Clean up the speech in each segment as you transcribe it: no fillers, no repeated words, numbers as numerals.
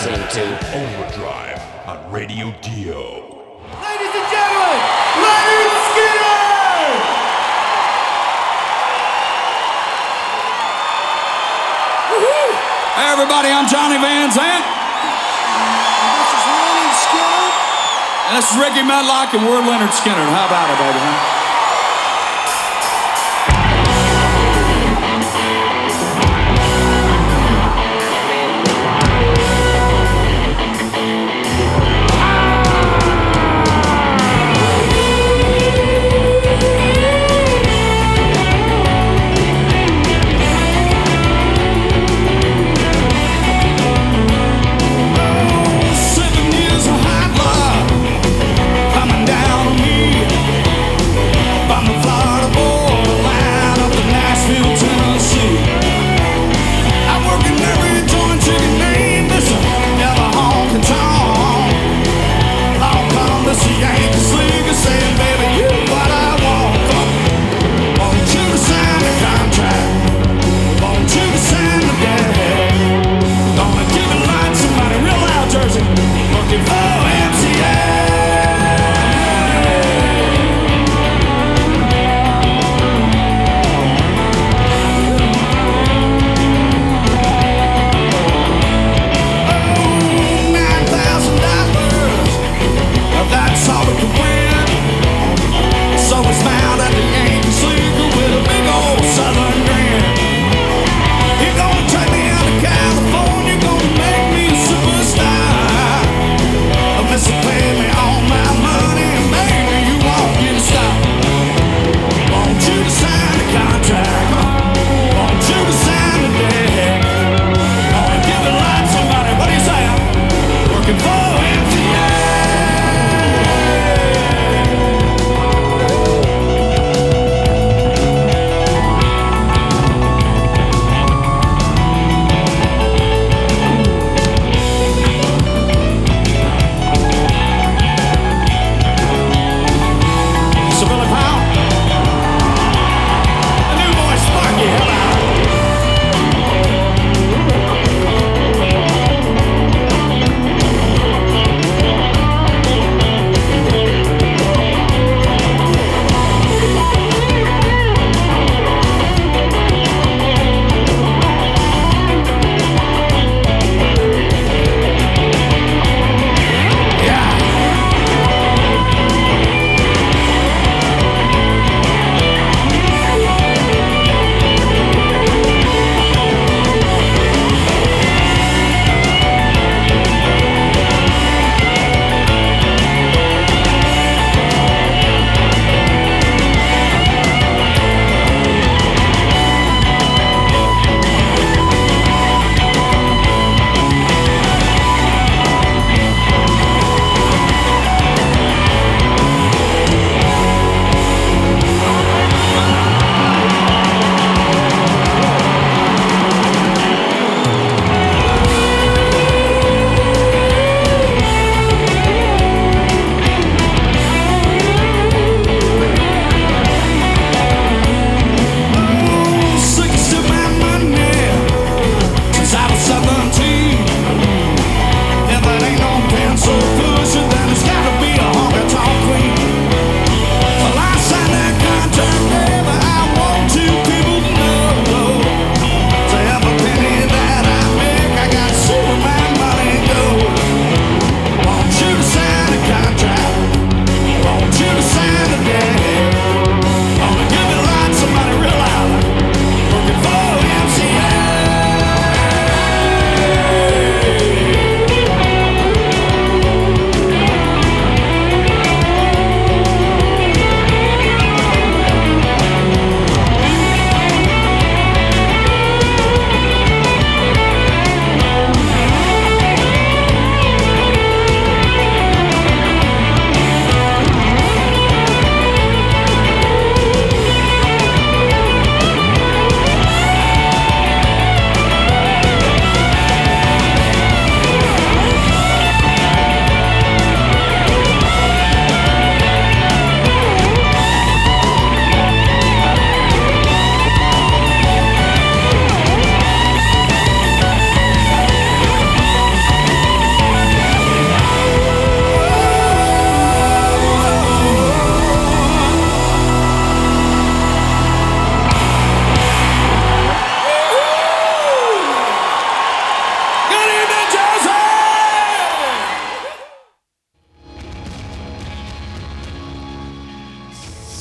listening to Overdrive on Radio Dio. Ladies and gentlemen, Leonard Skinner! Woo-hoo! Hey everybody, I'm Johnny Van Zant. This is Leonard Skinner. And this is Ricky Medlock, and we're Leonard Skinner. How about it, baby, huh?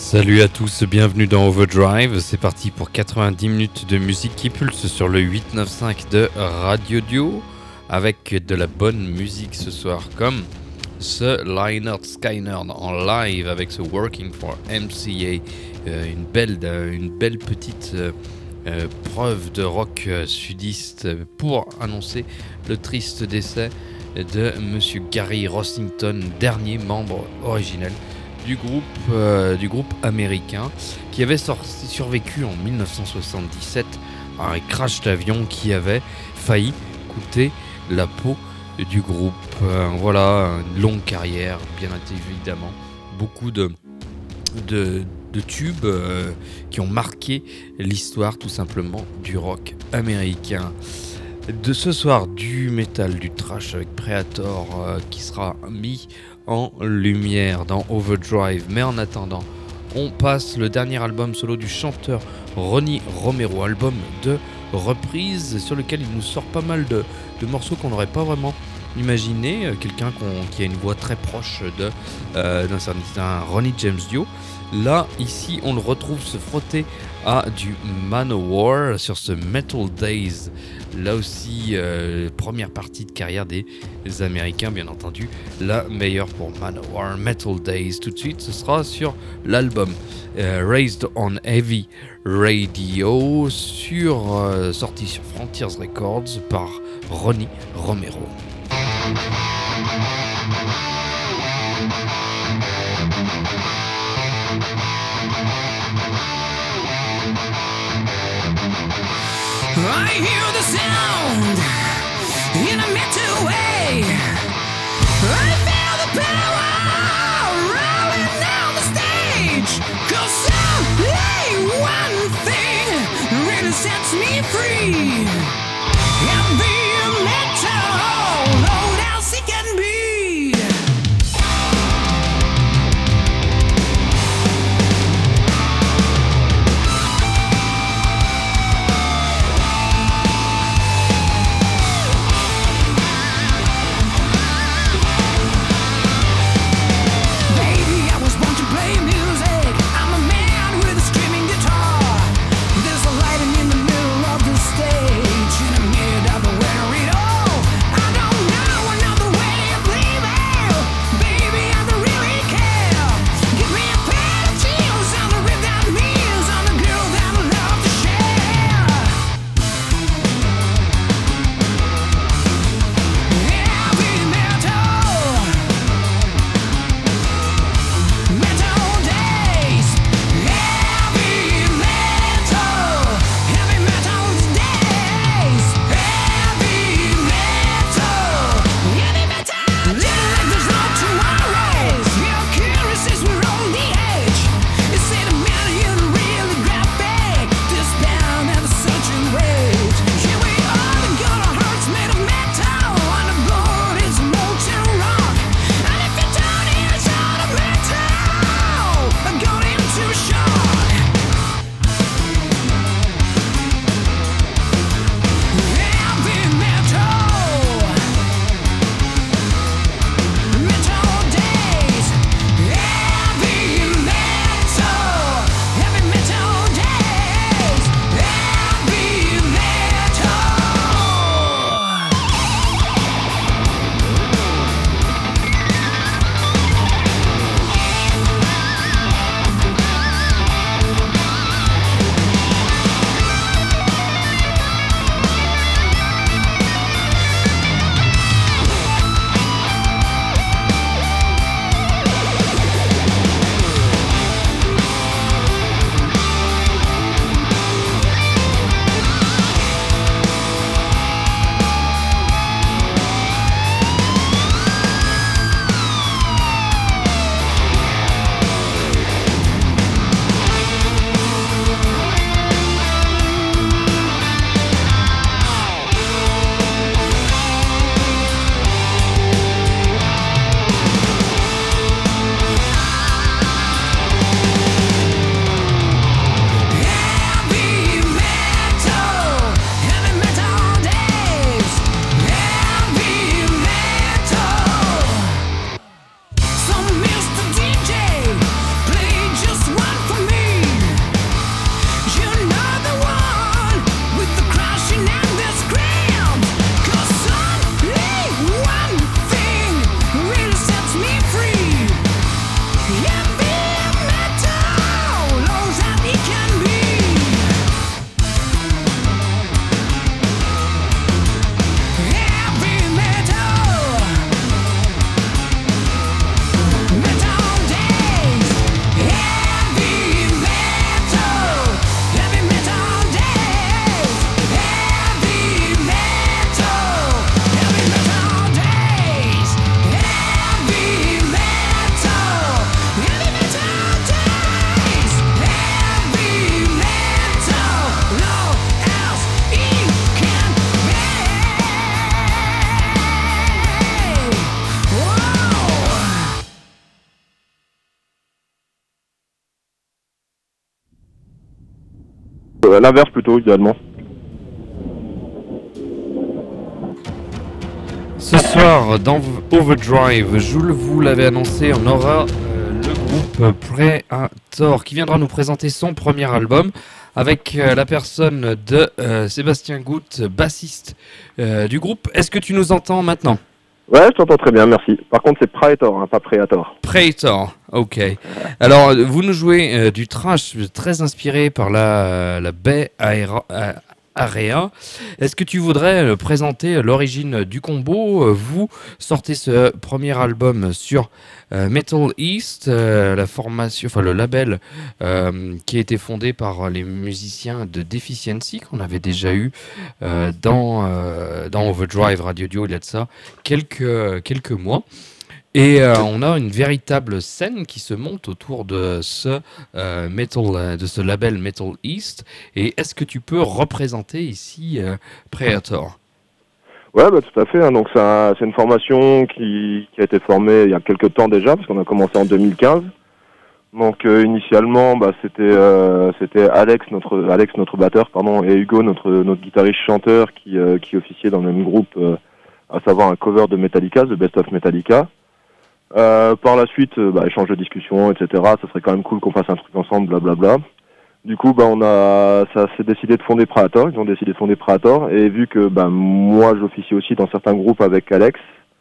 Salut à tous, bienvenue dans Overdrive, c'est parti pour 90 minutes de musique qui pulse sur le 895 de Radio Dio, avec de la bonne musique ce soir, comme ce Lynyrd Skynyrd en live avec ce Working for MCA, une belle petite preuve de rock sudiste pour annoncer le triste décès de Monsieur Gary Rossington, dernier membre originel du groupe américain qui avait survécu en 1977 à un crash d'avion qui avait failli coûter la peau du groupe. Voilà, une longue carrière, bien évidemment, beaucoup de tubes qui ont marqué l'histoire tout simplement du rock américain. De ce soir, du métal, du trash avec Predator qui sera mis en lumière dans Overdrive. Mais en attendant, on passe le dernier album solo du chanteur Ronnie Romero, album de reprise sur lequel il nous sort pas mal de morceaux qu'on n'aurait pas vraiment imaginé. Quelqu'un qui a une voix très proche d'un certain Ronnie James Dio. Là, ici, on le retrouve se frotter à du Manowar sur ce Metal Days. Là aussi, première partie de carrière des Américains, bien entendu. La meilleure pour Manowar, Metal Days. Tout de suite, ce sera sur l'album Raised on Heavy Radio, sorti sur Frontiers Records par Ronnie Romero. I hear the sound in a metal way. I feel the power rolling down the stage. 'Cause someday one thing really sets me free. And the metal, loud as it can be. l'inverse plutôt, idéalement. Ce soir, dans Overdrive, vous l'avez annoncé, on aura le groupe Predator qui viendra nous présenter son premier album avec la personne de Sébastien Goutte, bassiste du groupe. Est-ce que tu nous entends maintenant ? Ouais, je t'entends très bien, merci. Par contre, c'est Predator, hein, pas Predator. Predator, ok. Alors, vous nous jouez du thrash très inspiré par la Bay Area. Est-ce que tu voudrais présenter l'origine du combo ? Vous sortez ce premier album sur Metal East, la formation, enfin le label qui a été fondé par les musiciens de Deficiency qu'on avait déjà eu dans Overdrive Radio Dio il y a de ça quelques mois. Et on a une véritable scène qui se monte autour de ce de ce label Metal East. Et est-ce que tu peux représenter ici Predator ? Ouais, bah, tout à fait. Hein. Donc c'est une formation qui a été formée il y a quelques temps déjà, parce qu'on a commencé en 2015. Donc initialement, bah, c'était Alex notre batteur, et Hugo notre guitariste chanteur qui officiait dans le même groupe, à savoir un cover de Metallica, The Best of Metallica. Par la suite, échange de discussion, etc. Ça serait quand même cool qu'on fasse un truc ensemble, blablabla. Du coup, ça s'est décidé de fonder Predator. Ils ont décidé de fonder Predator. Et vu que moi, j'officie aussi dans certains groupes avec Alex,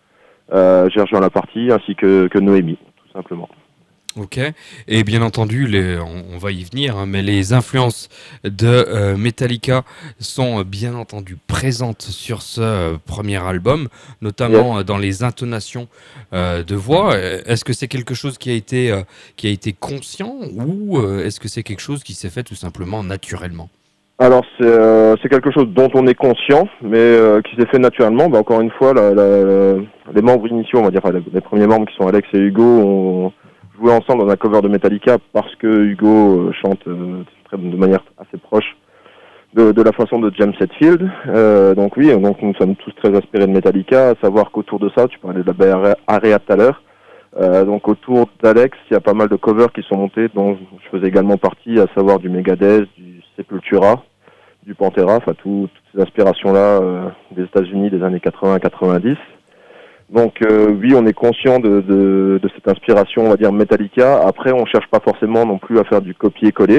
j'ai rejoint la partie, ainsi que Noémie, tout simplement. Ok, et bien entendu, on va y venir, hein, mais les influences de Metallica sont bien entendu présentes sur ce premier album, notamment dans les intonations de voix. Est-ce que c'est quelque chose qui a été conscient ou est-ce que c'est quelque chose qui s'est fait tout simplement naturellement ? Alors c'est quelque chose dont on est conscient, mais qui s'est fait naturellement. Encore une fois, les membres initiaux, on va dire, les premiers membres qui sont Alex et Hugo, ont joué ensemble dans un cover de Metallica parce que Hugo chante de manière assez proche de la façon de James Hetfield. Donc nous sommes tous très inspirés de Metallica, à savoir qu'autour de ça, tu parlais de la Bay Area tout à l'heure, donc autour d'Alex, il y a pas mal de covers qui sont montés, dont je faisais également partie, à savoir du Megadeth, du Sepultura, du Pantera, enfin toutes ces inspirations-là des États-Unis des années 80-90. Donc oui, on est conscient de cette inspiration, on va dire Metallica. Après, on cherche pas forcément non plus à faire du copier-coller.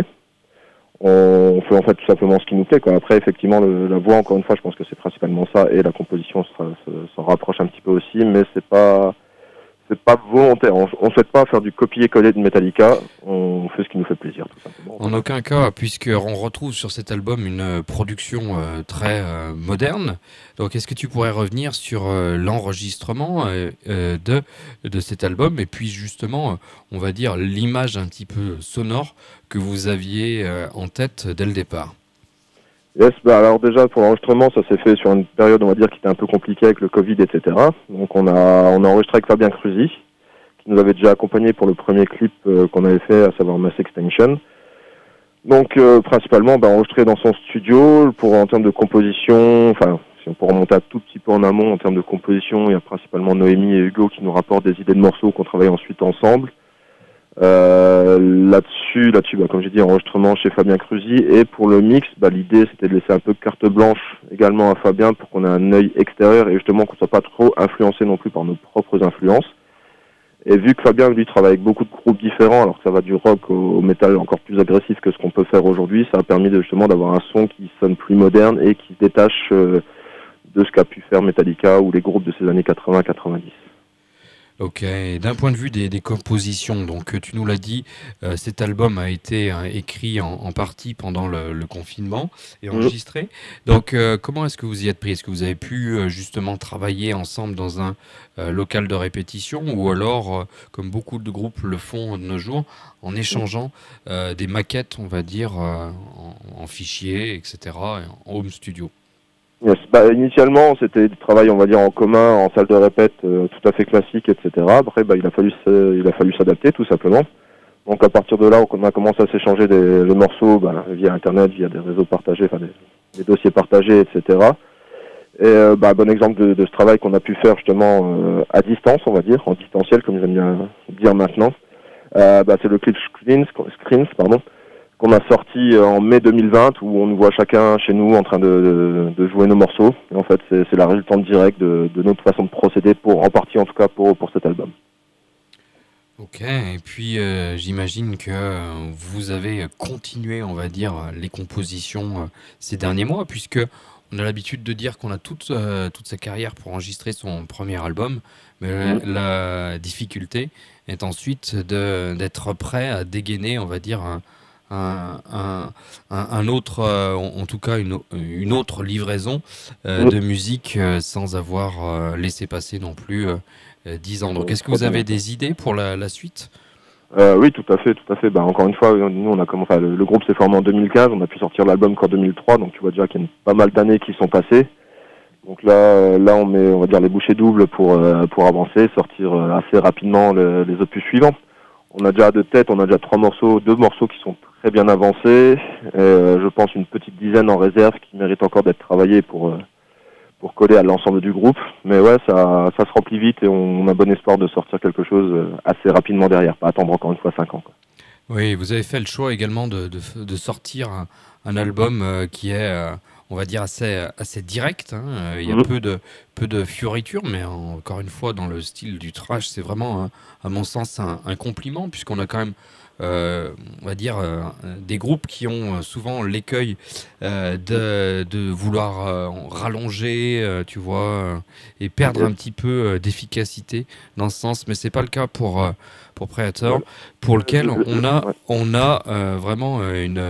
On fait en fait tout simplement ce qui nous plaît, quoi. Après, effectivement, la voix, encore une fois, je pense que c'est principalement ça, et la composition s'en rapproche un petit peu aussi, mais c'est pas volontaire. On souhaite pas faire du copier-coller de Metallica. On fait ce qui nous fait plaisir, tout simplement. En aucun cas, puisqu'on retrouve sur cet album une production très moderne. Donc, est-ce que tu pourrais revenir sur l'enregistrement de cet album et puis justement, on va dire, l'image un petit peu sonore que vous aviez en tête dès le départ? Yes, alors déjà pour l'enregistrement, ça s'est fait sur une période, on va dire, qui était un peu compliquée avec le Covid, etc. Donc on a enregistré avec Fabien Cruzy, qui nous avait déjà accompagné pour le premier clip qu'on avait fait, à savoir Mass Extinction. Donc principalement, enregistré dans son studio. En termes de composition, enfin, si on peut remonter un tout petit peu en amont, en termes de composition, il y a principalement Noémie et Hugo qui nous rapportent des idées de morceaux qu'on travaille ensuite ensemble. Là-dessus, comme j'ai dit, enregistrement chez Fabien Cruzy, et pour le mix, l'idée c'était de laisser un peu carte blanche également à Fabien pour qu'on ait un œil extérieur et justement qu'on soit pas trop influencé non plus par nos propres influences. Et vu que Fabien lui travaille avec beaucoup de groupes différents, alors que ça va du rock au métal encore plus agressif que ce qu'on peut faire aujourd'hui, ça a permis justement d'avoir un son qui sonne plus moderne et qui se détache de ce qu'a pu faire Metallica ou les groupes de ces années 80-90. Ok, d'un point de vue des compositions, donc tu nous l'as dit, cet album a été écrit en partie pendant le confinement et enregistré. Donc comment est-ce que vous y êtes pris? Est-ce que vous avez pu justement travailler ensemble dans un local de répétition ou alors, comme beaucoup de groupes le font de nos jours, en échangeant des maquettes, on va dire, en fichiers, etc., en home studio? Yes. Initialement, c'était du travail, on va dire, en commun, en salle de répète, tout à fait classique, etc. Après, il a fallu s'adapter, tout simplement. Donc, à partir de là, on a commencé à s'échanger les morceaux, via Internet, via des réseaux partagés, enfin, des dossiers partagés, etc. Et, bon exemple de ce travail qu'on a pu faire, justement, à distance, on va dire, en distanciel, comme j'aime bien dire maintenant. C'est le clip Screens, qu'on a sorti en mai 2020, où on nous voit chacun chez nous en train de jouer nos morceaux. Et en fait, c'est la résultante directe de notre façon de procéder, en partie en tout cas pour cet album. Ok, et puis j'imagine que vous avez continué, on va dire, les compositions ces derniers mois, puisque on a l'habitude de dire qu'on a toute sa carrière pour enregistrer son premier album, mais la difficulté est ensuite d'être prêt à dégainer, on va dire, un autre, en tout cas une autre livraison de musique sans avoir laissé passer non plus 10 ans. Donc est-ce que vous avez des idées pour la suite ? Oui, tout à fait. Bah, encore une fois, nous on a commencé, le groupe s'est formé en 2015, on a pu sortir l'album qu'en 2003, donc tu vois déjà qu'il y a pas mal d'années qui sont passées. Donc là on met, on va dire, les bouchées doubles pour avancer, sortir assez rapidement les opus suivants. On a déjà deux morceaux qui sont très bien avancés. Je pense une petite dizaine en réserve qui méritent encore d'être travaillés pour coller à l'ensemble du groupe. Mais ouais, ça se remplit vite et on a bon espoir de sortir quelque chose assez rapidement derrière, pas attendre encore une fois 5 ans, quoi. Oui, vous avez fait le choix également de sortir un album qui est, on va dire, assez direct. Il y a peu de fioritures, mais encore une fois, dans le style du thrash, c'est vraiment, à mon sens, un compliment, puisqu'on a quand même, on va dire, des groupes qui ont souvent l'écueil de vouloir rallonger, tu vois, et perdre un petit peu d'efficacité dans ce sens, mais c'est pas le cas pour Predator, pour lequel on a vraiment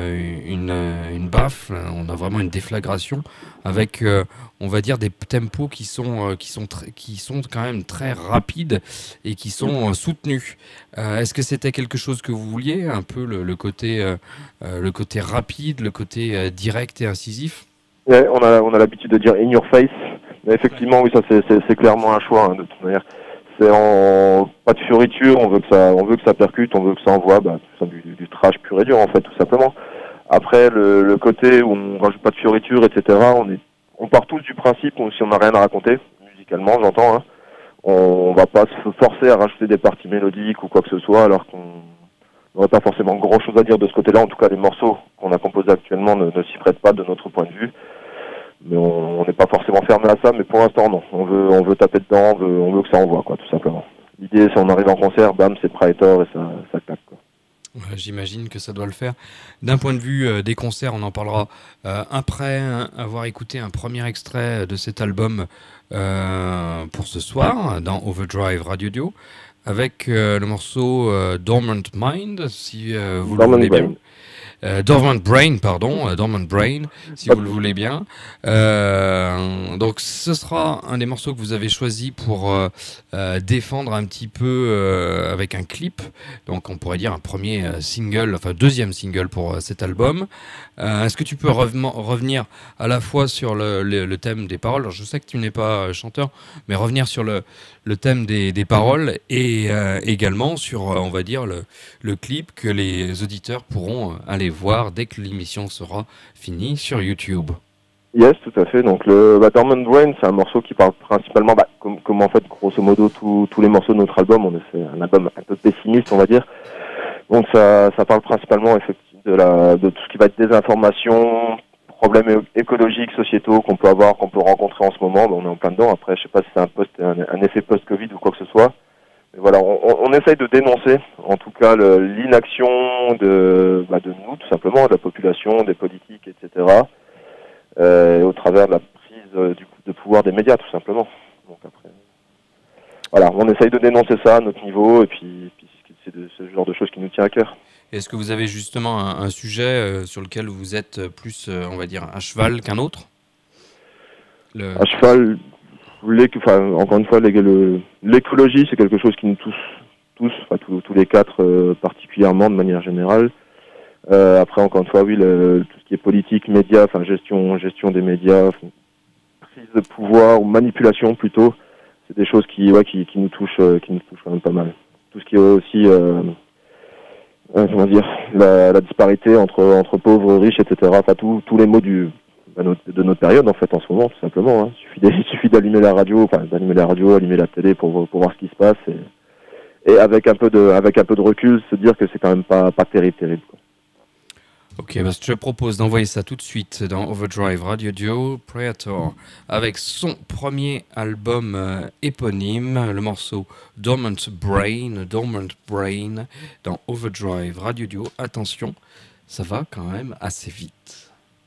une baffe, on a vraiment une déflagration avec, on va dire, des tempos qui sont quand même très rapides et qui sont soutenus. Est-ce que c'était quelque chose que vous vouliez, un peu le côté rapide, le côté direct et incisif? Ouais, on a l'habitude de dire in your face, mais effectivement oui, ça c'est clairement un choix, de toute manière. C'est pas de fioriture, on veut que ça percute, on veut que ça envoie, du trash pur et dur en fait, tout simplement. Après le côté où on rajoute pas de fioriture, etc. On part tous du principe où si on n'a rien à raconter musicalement, j'entends, on va pas se forcer à rajouter des parties mélodiques ou quoi que ce soit, alors qu'on n'aurait pas forcément grand chose à dire de ce côté-là. En tout cas, les morceaux qu'on a composés actuellement ne s'y prêtent pas de notre point de vue. Mais on n'est pas forcément fermé à ça, mais pour l'instant non. On veut taper dedans, on veut que ça envoie, quoi, tout simplement. L'idée, si on arrive en concert, bam, c'est Predator et ça claque, quoi. J'imagine que ça doit le faire. D'un point de vue des concerts, on en parlera après avoir écouté un premier extrait de cet album pour ce soir dans Overdrive Radio Duo avec le morceau Dormant Mind, si vous le voulez bien. Dormant Brain, si vous le voulez bien. Donc ce sera un des morceaux que vous avez choisi pour défendre un petit peu avec un clip. Donc on pourrait dire un premier single, enfin deuxième single pour cet album. Est-ce que tu peux revenir à la fois sur le thème des paroles? Alors, je sais que tu n'es pas chanteur, mais revenir sur le thème des paroles et également sur, on va dire, le clip que les auditeurs pourront aller voir dès que l'émission sera finie sur YouTube. Yes, tout à fait. Donc Dormant Brain, c'est un morceau qui parle principalement, comme en fait, grosso modo, tous les morceaux de notre album. C'est un album un peu pessimiste, on va dire. Donc ça parle principalement effectivement de tout ce qui va être désinformation, problèmes écologiques, sociétaux qu'on peut rencontrer en ce moment. On est en plein dedans. Après, je sais pas si c'est un effet post-Covid ou quoi que ce soit. Mais voilà, on essaye de dénoncer, en tout cas, l'inaction de nous, tout simplement, de la population, des politiques, etc. Au travers de la prise de pouvoir des médias, tout simplement. Donc après, voilà, on essaye de dénoncer ça à notre niveau, et puis c'est ce genre de choses qui nous tient à cœur. Est-ce que vous avez justement un sujet sur lequel vous êtes plus, on va dire, à cheval qu'un autre? À cheval, encore une fois, l'écologie, c'est quelque chose qui nous touche tous les quatre particulièrement de manière générale. Après, encore une fois, oui, tout ce qui est politique, médias, gestion des médias, prise de pouvoir ou manipulation plutôt, c'est des choses qui nous touchent quand même pas mal. Tout ce qui est aussi la disparité entre pauvres, riches, etc. Enfin, tous les mots de notre période en fait en ce moment, tout simplement. Il suffit d'allumer la radio, allumer la télé pour voir ce qui se passe et avec un peu de recul se dire que c'est quand même pas terrible quoi. Ok, bah, je te propose d'envoyer ça tout de suite dans Overdrive Radio Duo, Predator, avec son premier album éponyme, le morceau Dormant Brain, dans Overdrive Radio Duo. Attention, ça va quand même assez vite.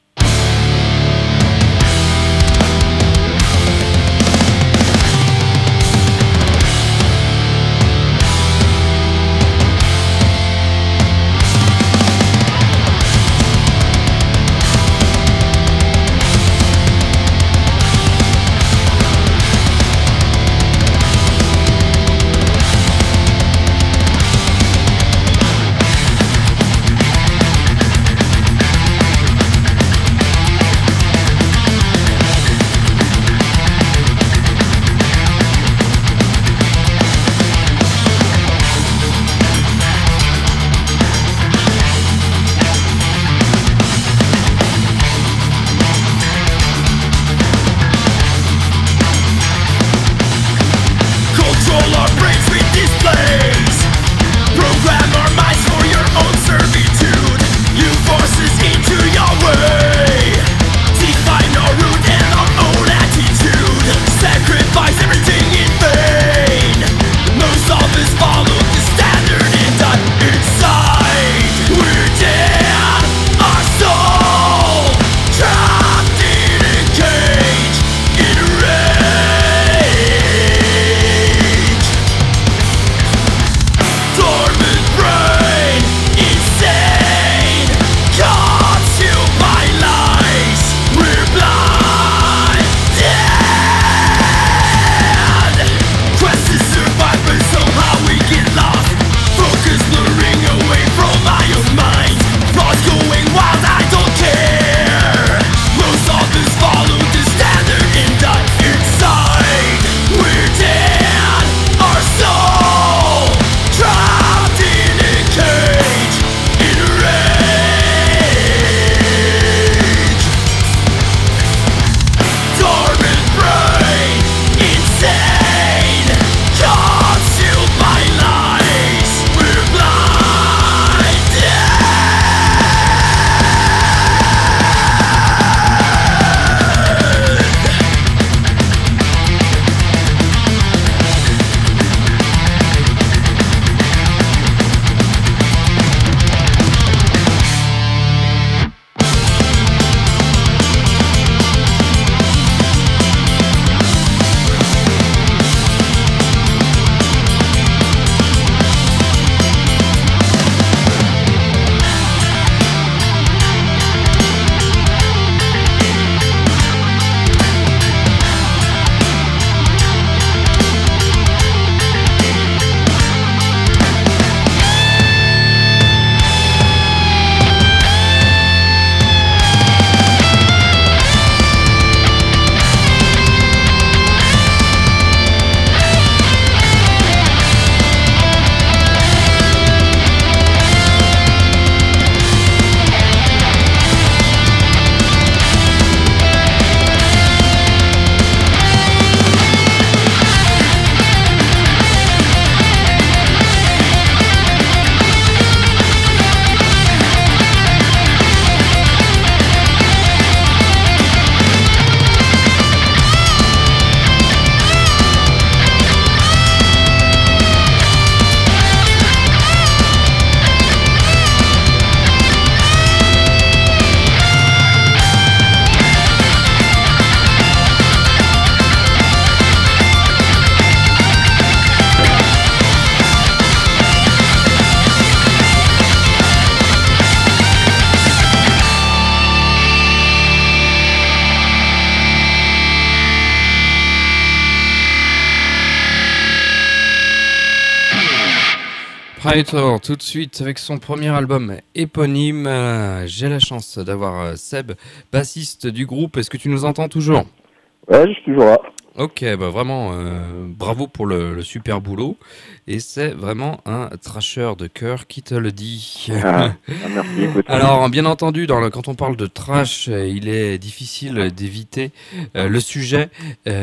Predator, tout de suite avec son premier album éponyme. J'ai la chance d'avoir Seb, bassiste du groupe. Est-ce que tu nous entends toujours ? Ouais, je suis toujours là. Ok, bah vraiment, bravo pour le super boulot. Et c'est vraiment un trasher de cœur qui te le dit. Merci, écoute. Alors, bien entendu, quand on parle de trash, il est difficile d'éviter le sujet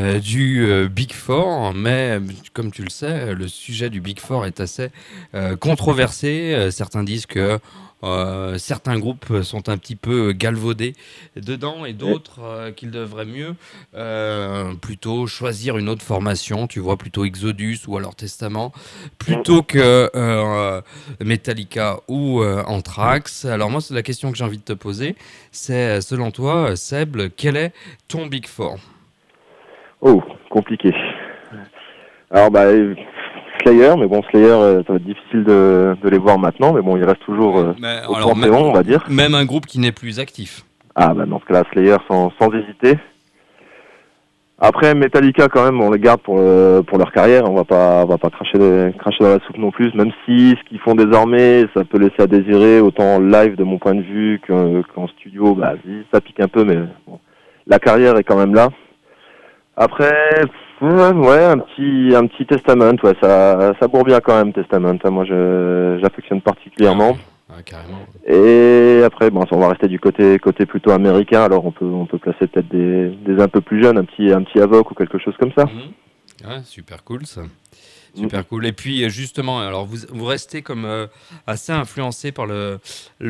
du Big Four, mais comme tu le sais, le sujet du Big Four est assez controversé. Certains disent que certains groupes sont un petit peu galvaudés dedans et d'autres qu'ils devraient mieux plutôt choisir une autre formation, tu vois, plutôt Exodus ou alors Testament, plutôt que Metallica ou Anthrax. Alors moi, c'est la question que j'ai envie de te poser, c'est selon toi, Seb, quel est ton Big Four? Oh, compliqué. Alors Slayer, mais bon, Slayer, ça va être difficile de les voir maintenant, mais bon, il reste toujours au Panthéon, on va dire. Même un groupe qui n'est plus actif. Ah dans ce cas-là, Slayer sans hésiter. Après Metallica quand même, on les garde pour leur carrière, on va pas cracher dans la soupe non plus, même si ce qu'ils font désormais, ça peut laisser à désirer, autant en live de mon point de vue qu'en studio, ça pique un peu, mais bon, la carrière est quand même là. Après, ouais, un petit Testament, ouais, ça bourre bien quand même, Testament. Moi, j'affectionne particulièrement. Ah, carrément. Et après, on va rester du côté plutôt américain. Alors, on peut placer peut-être des un peu plus jeunes, un petit Avoc ou quelque chose comme ça. Ouais, super cool ça. Super cool. Et puis justement, alors vous restez comme assez influencé par le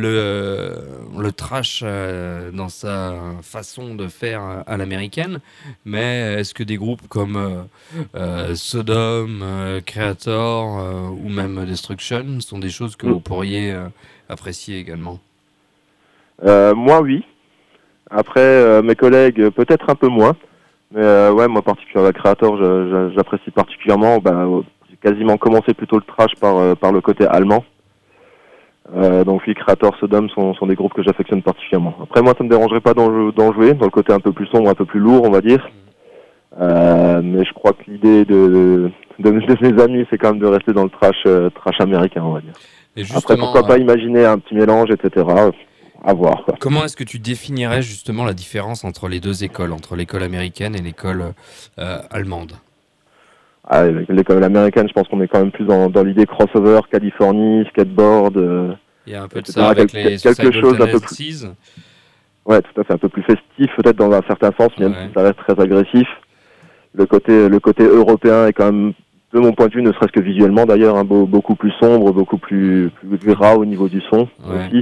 trash dans sa façon de faire à l'américaine, mais est-ce que des groupes comme Sodom, Creator ou même Destruction sont des choses que vous pourriez apprécier également? Moi, oui. Après, mes collègues, peut-être un peu moins. Mais ouais, moi, particulièrement Creator, j'apprécie particulièrement. J'ai quasiment commencé plutôt le trash par le côté allemand. Donc oui, Creator, Sodom sont des groupes que j'affectionne particulièrement. Après, moi, ça me dérangerait pas d'en jouer, dans le côté un peu plus sombre, un peu plus lourd, on va dire. Mais je crois que l'idée de mes amis, c'est quand même de rester dans le trash américain, on va dire. Et justement, après, pourquoi pas imaginer un petit mélange, etc. À voir, quoi. Comment est-ce que tu définirais justement la différence entre les deux écoles, entre l'école américaine et l'école allemande? L'école américaine, je pense qu'on est quand même plus dans l'idée crossover, Californie, skateboard. Il y a un peu de ça avec quelque chose d'un peu plus. Ouais, tout à fait, un peu plus festif, peut-être dans un certain sens, même si ça reste très agressif. Le côté européen est quand même, de mon point de vue, ne serait-ce que visuellement d'ailleurs, beaucoup plus sombre, beaucoup plus gras au niveau du son aussi.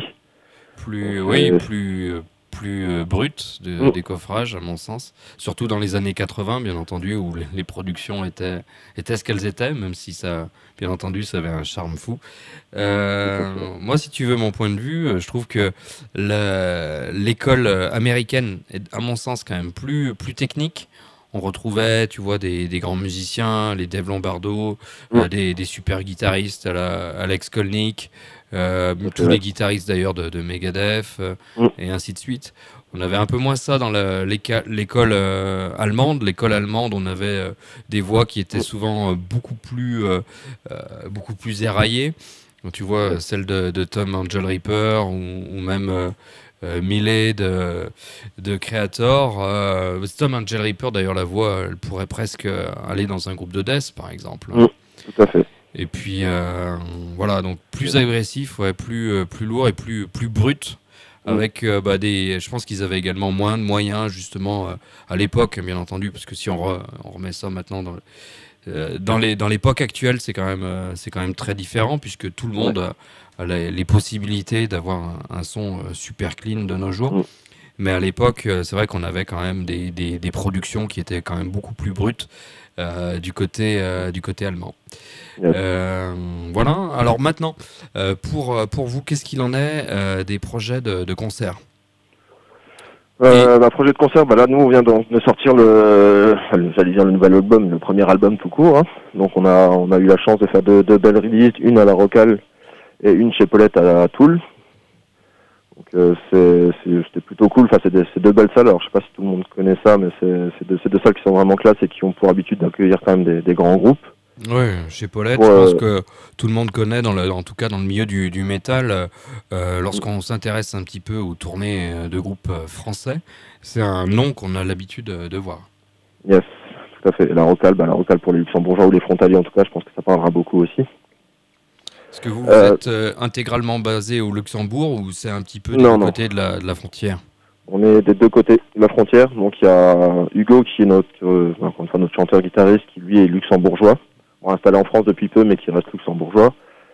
Plus brut de décoffrage à mon sens, surtout dans les années 80 bien entendu, où les productions étaient ce qu'elles étaient, même si ça, bien entendu, ça avait un charme fou. Moi, si tu veux mon point de vue, je trouve que l'école américaine est, à mon sens, quand même plus technique. On retrouvait, tu vois, des grands musiciens, les Dave Lombardo, des super guitaristes à la Alex Skolnick, tous les guitaristes d'ailleurs de Megadeth, et ainsi de suite. On avait un peu moins ça dans l'école allemande. L'école allemande, on avait des voix qui étaient souvent beaucoup plus éraillées. Donc, tu vois, celle de Tom Angel Reaper ou même Millet de Creator. Tom Angel Reaper, d'ailleurs, la voix, elle pourrait presque aller dans un groupe de death, par exemple. Tout à fait. Et puis, voilà, donc plus agressif, plus lourd et plus brut. Avec je pense qu'ils avaient également moins de moyens, justement, à l'époque, bien entendu, parce que si on remet ça maintenant dans l'époque actuelle, c'est quand même très différent, puisque tout le monde a les possibilités d'avoir un son super clean de nos jours. Mais à l'époque, c'est vrai qu'on avait quand même des productions qui étaient quand même beaucoup plus brutes du côté allemand. Voilà. Alors maintenant, pour vous, qu'est-ce qu'il en est des projets de concert? Projet de concert, là nous on vient de sortir le nouvel album, le premier album tout court. Donc on a eu la chance de faire deux belles releases, une à la Rocale et une chez Paulette à Toul. Donc c'était plutôt cool. Enfin c'est deux belles salles. Alors je sais pas si tout le monde connaît ça, mais c'est deux salles qui sont vraiment classe et qui ont pour habitude d'accueillir quand même des grands groupes. Oui, chez Paulette, je pense que tout le monde connaît, en tout cas dans le milieu du métal, lorsqu'on s'intéresse un petit peu aux tournées de groupes français, c'est un nom qu'on a l'habitude de voir. Yes, tout à fait. La Rocale pour les luxembourgeois ou les frontaliers en tout cas, je pense que ça parlera beaucoup aussi. Est-ce que vous êtes intégralement basé au Luxembourg ou c'est un petit peu du côté de la frontière? On est des deux côtés de la frontière, donc il y a Hugo qui est notre chanteur-guitariste qui lui est luxembourgeois. Installé en France depuis peu, mais qui reste luxembourgeois.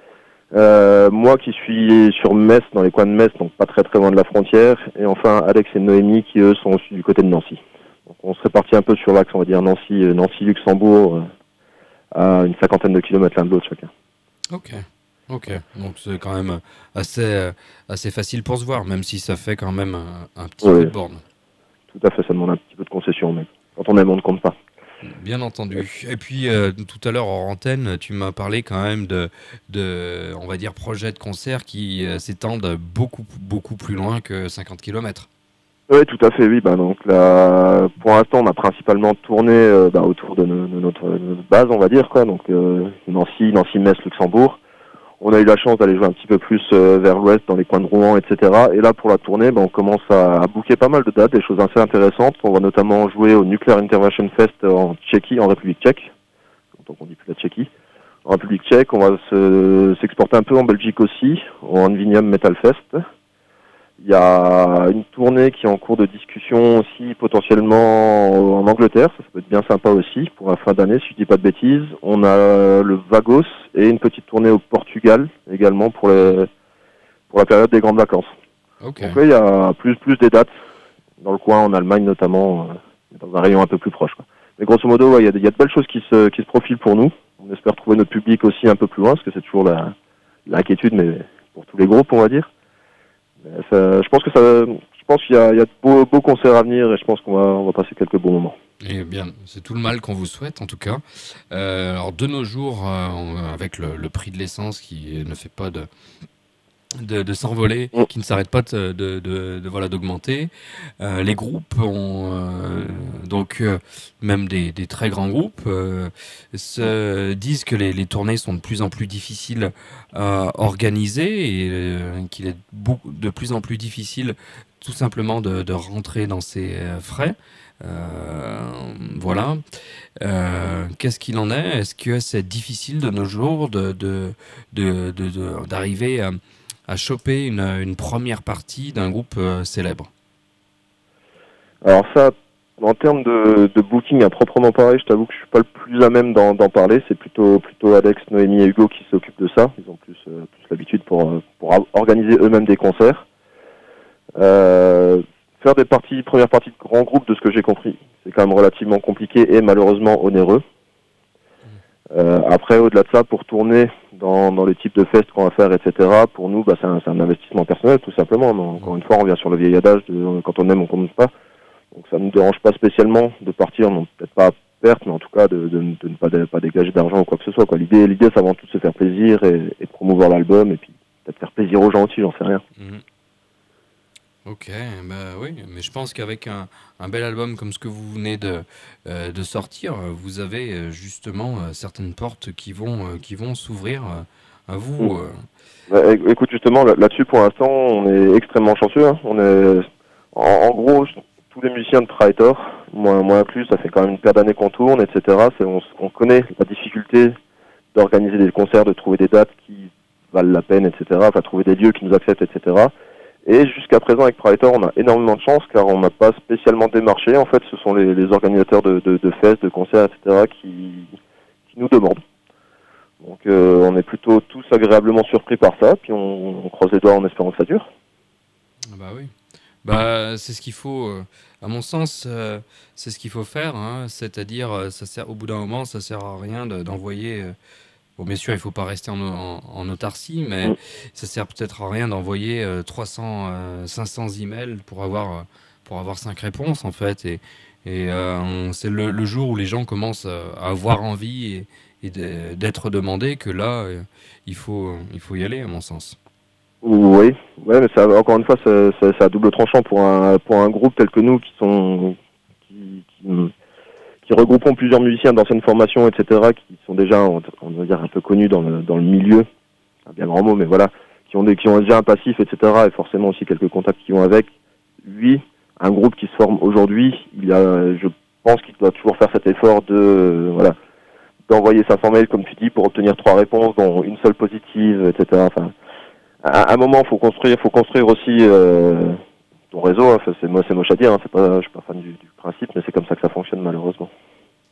Moi qui suis sur Metz, dans les coins de Metz, donc pas très très loin de la frontière. Et enfin Alex et Noémie qui eux sont du côté de Nancy. Donc on se répartit un peu sur l'axe, on va dire Nancy-Luxembourg, à une 50aine de kilomètres l'un de l'autre chacun. Ok. Donc c'est quand même assez facile pour se voir, même si ça fait quand même un petit peu de borne. Tout à fait, ça demande un petit peu de concession, mais quand on aime, on ne compte pas. Bien entendu. Et puis tout à l'heure hors antenne, tu m'as parlé quand même de on va dire, projets de concert qui s'étendent beaucoup plus loin que 50 km. Oui, tout à fait, oui. Donc là, pour l'instant, on a principalement tourné autour de notre base, on va dire, quoi. Donc Nancy, Metz, Luxembourg. On a eu la chance d'aller jouer un petit peu plus vers l'ouest, dans les coins de Rouen, etc. Et là, pour la tournée, on commence à booker pas mal de dates, des choses assez intéressantes. On va notamment jouer au Nuclear Intervention Fest en Tchéquie, en République tchèque. Donc on dit plus la Tchéquie. En République tchèque, on va s'exporter un peu en Belgique aussi, au Anvinium Metal Fest. Il y a une tournée qui est en cours de discussion aussi, potentiellement en Angleterre. Ça peut être bien sympa aussi pour la fin d'année, si je dis pas de bêtises. On a le Vagos et une petite tournée au Portugal également pour la période des grandes vacances. Okay. Donc là, il y a plus des dates dans le coin, en Allemagne notamment, dans un rayon un peu plus proche, quoi. Mais grosso modo, il y a de belles choses qui se profilent pour nous. On espère trouver notre public aussi un peu plus loin, parce que c'est toujours l'inquiétude, mais pour tous les groupes, on va dire. Je pense qu'il y a de beaux concerts à venir et je pense qu'on va passer quelques bons moments. Eh bien, c'est tout le mal qu'on vous souhaite en tout cas. Alors de nos jours, avec le prix de l'essence qui ne fait pas de s'envoler, qui ne s'arrête pas d'augmenter, les groupes ont donc même des très grands groupes se disent que les tournées sont de plus en plus difficiles à organiser et qu'il est de plus en plus difficile tout simplement de rentrer dans ces frais. Voilà. Qu'est-ce qu'il en est ? Est-ce que c'est difficile de nos jours d'arriver à choper une première partie d'un groupe célèbre? Alors ça, en termes de booking à proprement parler, je t'avoue que je suis pas le plus à même d'en parler. C'est plutôt Alex, Noémie et Hugo qui s'occupent de ça. Ils ont plus l'habitude pour organiser eux-mêmes des concerts. Faire première partie de grands groupes, de ce que j'ai compris, c'est quand même relativement compliqué et malheureusement onéreux. Après, au-delà de ça, pour tourner dans les types de fêtes qu'on va faire, etc., pour nous, c'est un investissement personnel, tout simplement. Mais encore une fois, on revient sur le vieil adage de quand on aime, on compte pas. Donc ça ne nous dérange pas spécialement de partir, non, peut-être pas à perte, mais en tout cas de ne pas dégager d'argent ou quoi que ce soit, quoi. L'idée, c'est avant tout de se faire plaisir et de promouvoir l'album et puis peut-être faire plaisir aux gens aussi, j'en sais rien. Ok, oui, mais je pense qu'avec un bel album comme ce que vous venez de sortir, vous avez justement certaines portes qui vont s'ouvrir à vous. Écoute, justement, là-dessus, pour l'instant, on est extrêmement chanceux. Hein. On est, en gros, tous les musiciens de Praetor, moi inclus, ça fait quand même une paire d'années qu'on tourne, etc. On connaît la difficulté d'organiser des concerts, de trouver des dates qui valent la peine, etc. Enfin, trouver des lieux qui nous acceptent, etc. Et jusqu'à présent, avec Praetor, on a énormément de chance, car on n'a pas spécialement démarché. En fait, ce sont les organisateurs de fêtes, de concerts, etc., qui nous demandent. Donc, on est plutôt tous agréablement surpris par ça, puis on croise les doigts en espérant que ça dure. Oui. C'est ce qu'il faut, à mon sens, c'est ce qu'il faut faire, hein, c'est-à-dire, au bout d'un moment, ça sert à rien d'envoyer. Bon, bien sûr, il ne faut pas rester en autarcie, mais ça sert peut-être à rien d'envoyer 300, 500 emails pour avoir 5 réponses, en fait. Et c'est le jour où les gens commencent à avoir envie et d'être demandés que là, il faut y aller, à mon sens. Oui, mais ça, encore une fois, c'est à double tranchant pour un groupe tel que nous qui regroupons plusieurs musiciens d'anciennes formations, etc., qui sont déjà, on va dire, un peu connus dans le milieu, un bien grand mot, mais voilà, qui ont déjà un passif, etc., et forcément aussi quelques contacts qui vont avec. Lui, un groupe qui se forme aujourd'hui, je pense qu'il doit toujours faire cet effort d'envoyer 500 mails, comme tu dis, pour obtenir 3 réponses, dont une seule positive, etc. Enfin, à un moment, faut construire aussi ton réseau. Hein. C'est moche à dire. Hein. Je suis pas fan du principe, mais c'est comme ça que ça fonctionne malheureusement.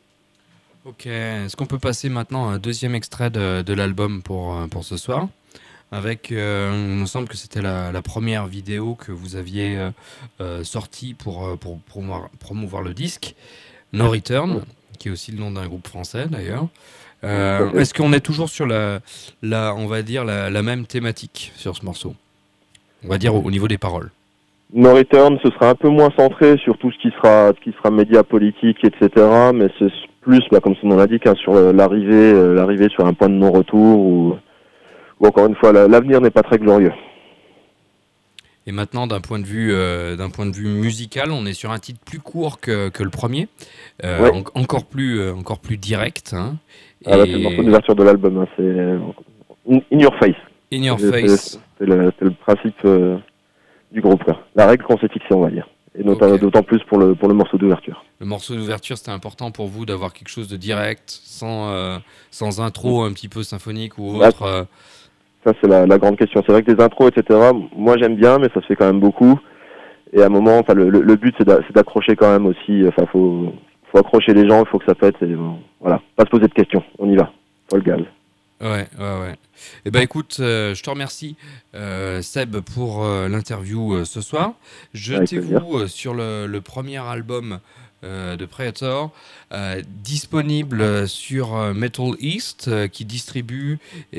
Ok. Est-ce qu'on peut passer maintenant à un deuxième extrait de l'album pour ce soir ? avec, il me semble que c'était la première vidéo que vous aviez sortie pour promouvoir le disque, No Return, qui est aussi le nom d'un groupe français d'ailleurs. Est-ce qu'on est toujours sur on va dire la même thématique sur ce morceau? On va dire au niveau des paroles. No Return, ce sera un peu moins centré sur tout ce qui sera média politique, etc. Mais c'est plus, comme son nom l'indique, sur l'arrivée sur un point de non-retour ou encore une fois, l'avenir n'est pas très glorieux. Et maintenant, d'un point de vue musical, on est sur un titre plus court que le premier, Ouais. encore plus direct. Hein, Ah là, c'est le morceau d'ouverture de l'album, hein, c'est In Your Face. In Your Face. C'est le principe du groupe, là. La règle qu'on s'est fixée, on va dire. Et d'autant plus pour le morceau d'ouverture. Le morceau d'ouverture, c'était important pour vous d'avoir quelque chose de direct, sans intro un petit peu symphonique ou autre. Ça, c'est la grande question. C'est vrai que des intros, etc., moi j'aime bien, mais ça se fait quand même beaucoup. Et à un moment, le but, c'est d'accrocher quand même aussi. Enfin, faut accrocher les gens, il faut que ça pète. Et voilà, pas se poser de questions. On y va. Faut le gaz. Ouais. Eh ben écoute, je te remercie Seb pour l'interview ce soir. Jetez-vous sur le premier album de Predator, disponible sur Metal East, qui distribue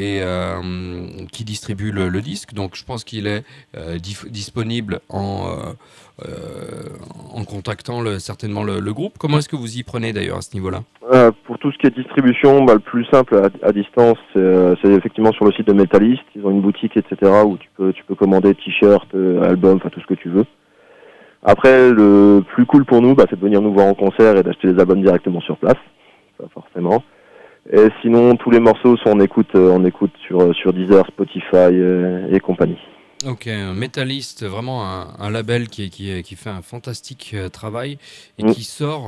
le disque. Donc je pense qu'il est disponible en contactant certainement le groupe. Comment est-ce que vous y prenez d'ailleurs à ce niveau-là? Pour tout ce qui est distribution, le plus simple à distance, c'est effectivement sur le site de Metalist. Ils ont une boutique, etc., où tu peux commander t-shirts, albums, enfin tout ce que tu veux. Après, le plus cool pour nous, c'est de venir nous voir en concert et d'acheter les albums directement sur place, ça forcément. Et sinon, tous les morceaux sont en écoute sur Deezer, Spotify et compagnie. Ok, Metalist, vraiment un label qui fait un fantastique travail et qui sort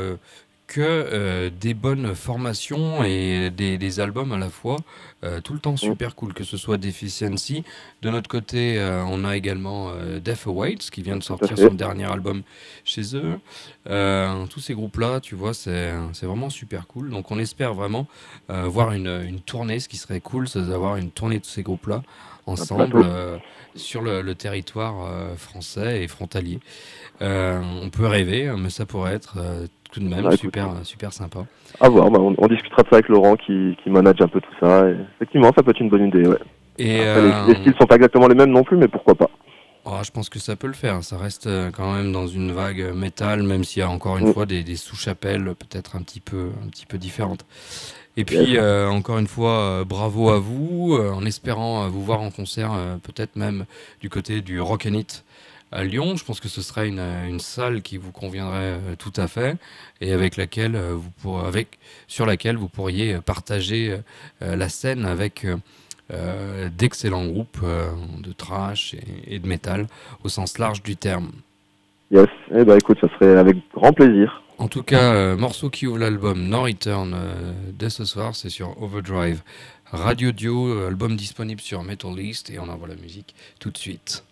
des bonnes formations et des albums à la fois, tout le temps super cool, que ce soit Deficiency. De notre côté, on a également Death Awaits qui vient de sortir son dernier album chez eux. Tous ces groupes-là, tu vois, c'est vraiment super cool. Donc on espère vraiment voir une tournée. Ce qui serait cool, c'est d'avoir une tournée de ces groupes-là ensemble sur le territoire français et frontalier. On peut rêver, mais ça pourrait être tout de même super sympa. À voir, on discutera de ça avec Laurent qui manage un peu tout ça. Et effectivement, ça peut être une bonne idée. Ouais. Et les styles sont pas exactement les mêmes non plus, mais pourquoi pas. Je pense que ça peut le faire. Ça reste quand même dans une vague métal, même s'il y a encore une fois des sous-chapelles peut-être un petit peu différentes. Et puis, encore une fois, bravo à vous, en espérant vous voir en concert, peut-être même du côté du Rock and It à Lyon. Je pense que ce serait une salle qui vous conviendrait tout à fait et sur laquelle vous pourriez partager la scène avec d'excellents groupes de thrash et de métal au sens large du terme. Yes, écoute, ça serait avec grand plaisir. En tout cas, morceau qui ouvre l'album No Return dès ce soir, c'est sur Overdrive Radio Dio, album disponible sur Metal East, et on envoie la musique tout de suite.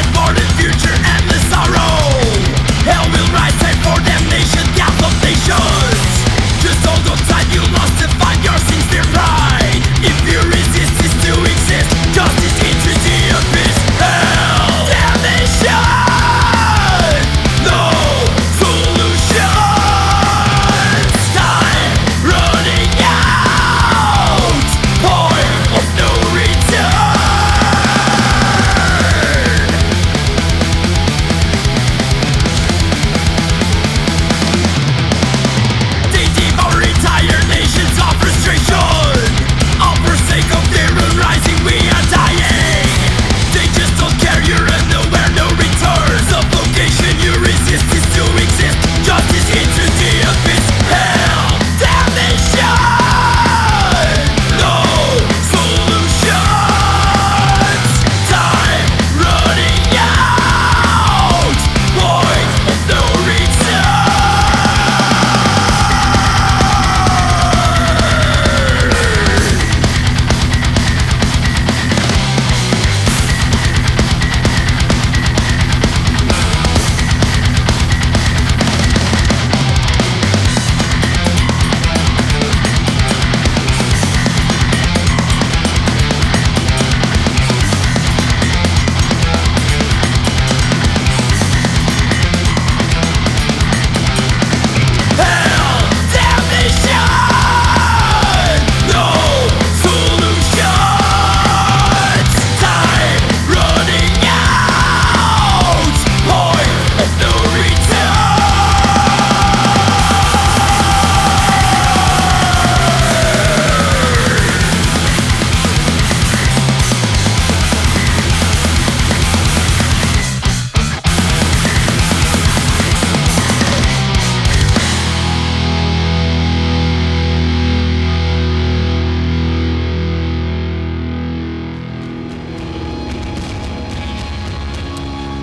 Hell will rise and for damnation, God of nation.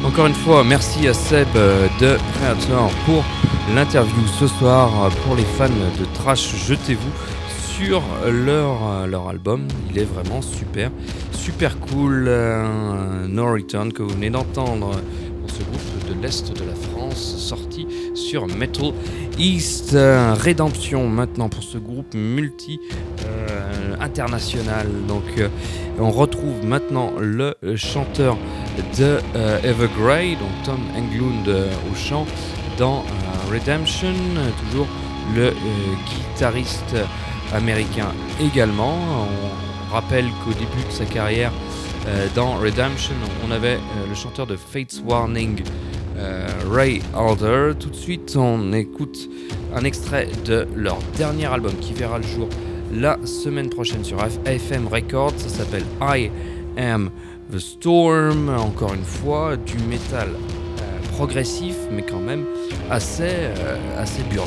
Encore une fois, merci à Seb de Predator pour l'interview ce soir. Pour les fans de Thrash, jetez-vous sur leur album. Il est vraiment super cool. No Return que vous venez d'entendre pour ce groupe de l'Est de la France, sorti sur Metal East. Rédemption maintenant pour ce groupe international. Donc on retrouve maintenant le chanteur de Evergrey, donc Tom Englund au chant dans Redemption, toujours le guitariste américain également. On rappelle qu'au début de sa carrière dans Redemption, on avait le chanteur de Fate's Warning, Ray Alder. Tout de suite, on écoute un extrait de leur dernier album qui verra le jour la semaine prochaine sur AFM Records. Ça s'appelle I Am The Storm. Encore une fois, du métal progressif, mais quand même assez burné.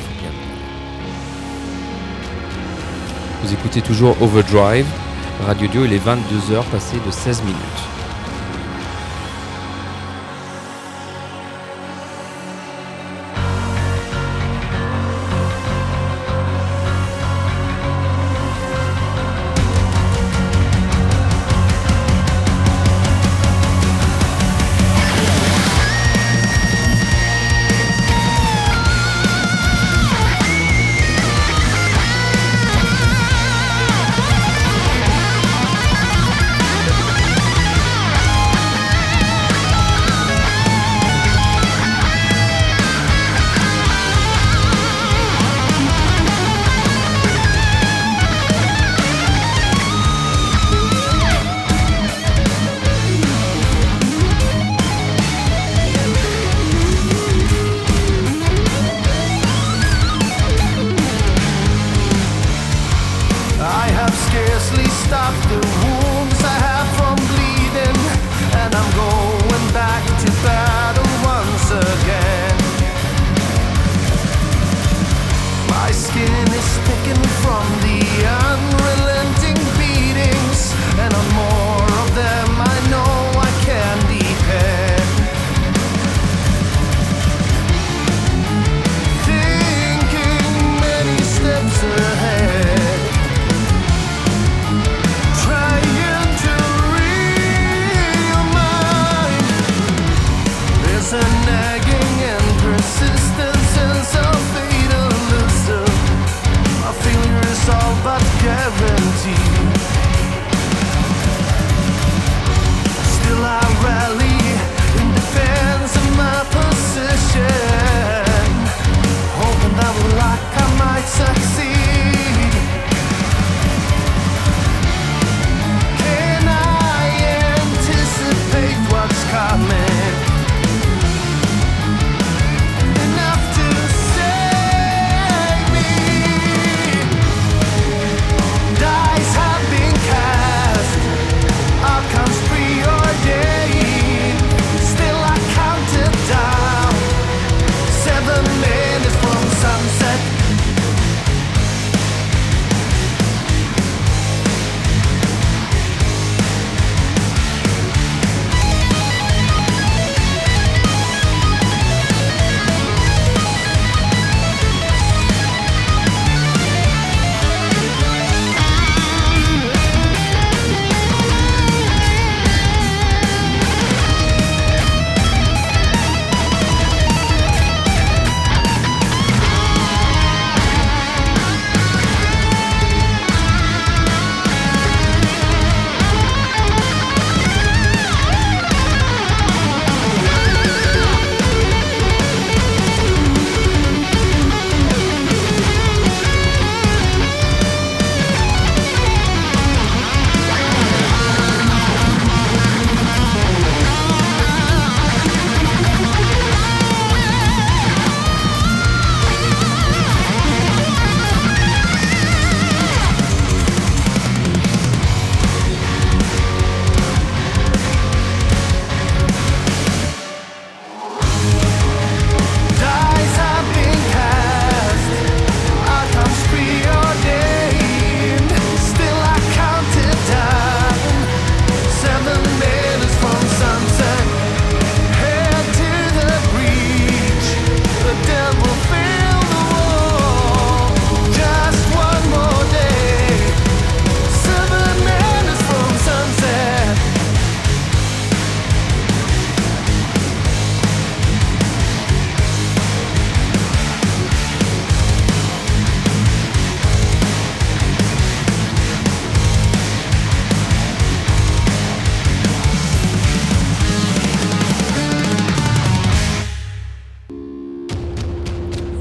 Vous écoutez toujours Overdrive, Radio Dio, il est 22h passé de 16 minutes.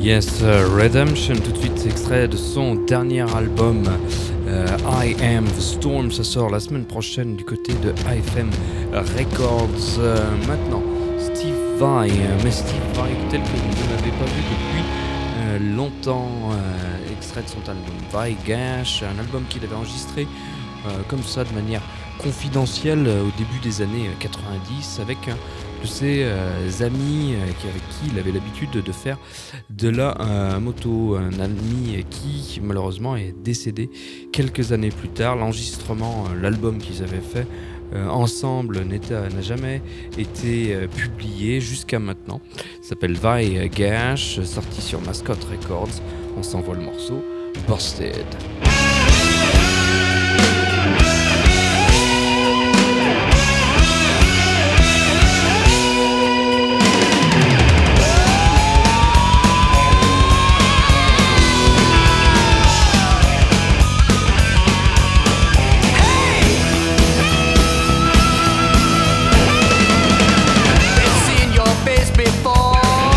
Yes, Redemption, tout de suite extrait de son dernier album I Am The Storm, ça sort la semaine prochaine du côté de AFM Records. Maintenant, Steve Vai, mais Steve Vai tel que vous ne l'avez pas vu depuis longtemps, extrait de son album Vai Gash, un album qu'il avait enregistré comme ça de manière confidentielle au début des années 90 avec de ses amis avec qui il avait l'habitude de faire de la moto, un ami qui malheureusement est décédé quelques années plus tard. L'enregistrement, l'album qu'ils avaient fait ensemble n'a jamais été publié jusqu'à maintenant. Ça s'appelle Vai Gash, sorti sur Mascot Records. On s'envoie le morceau Busted.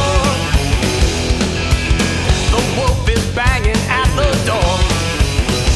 Banging at the door.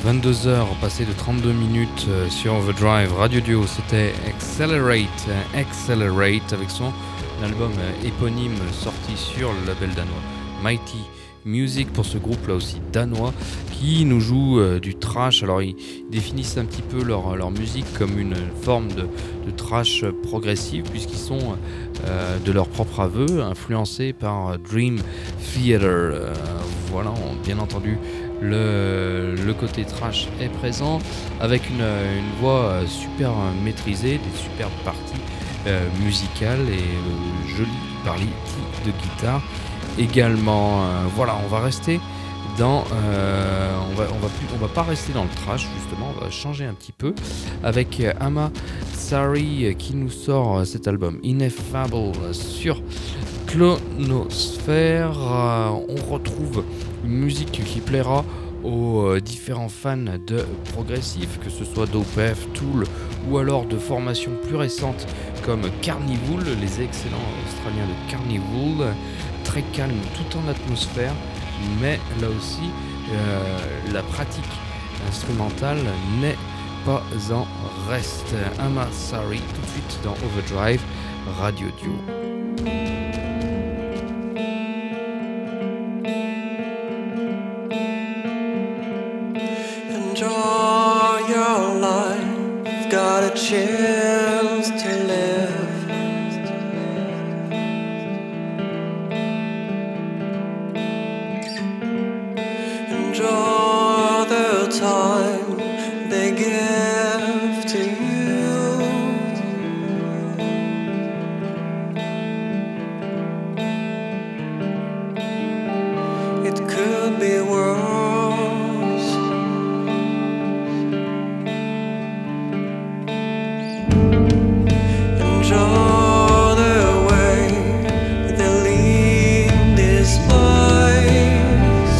22h, passé de 32 minutes sur Overdrive Radio Duo, c'était Accelerate avec son album éponyme sorti sur le label danois Mighty Music, pour ce groupe là aussi danois qui nous joue du thrash. Alors ils définissent un petit peu leur musique comme une forme de thrash progressive, puisqu'ils sont de leur propre aveu influencés par Dream Theater. Voilà, bien entendu le côté thrash est présent avec une voix super maîtrisée, des superbes parties musicales et jolies parties de guitare également. Voilà, on va rester dans on va pas rester dans le trash, justement, on va changer un petit peu avec Ama Sari qui nous sort cet album Ineffable sur Clonosphère. On retrouve une musique qui plaira aux différents fans de progressif, que ce soit d'Opeth, Tool ou alors de formations plus récentes comme Carnival, les excellents Australiens de Carnival, très calme tout en atmosphère, mais là aussi la pratique instrumentale n'est pas en reste. Ama Sari tout de suite dans Overdrive Radio Duo. Enjoy your life, got a chance to live. Enjoy the time they give to you. It could be worse. Enjoy the way they leave this place.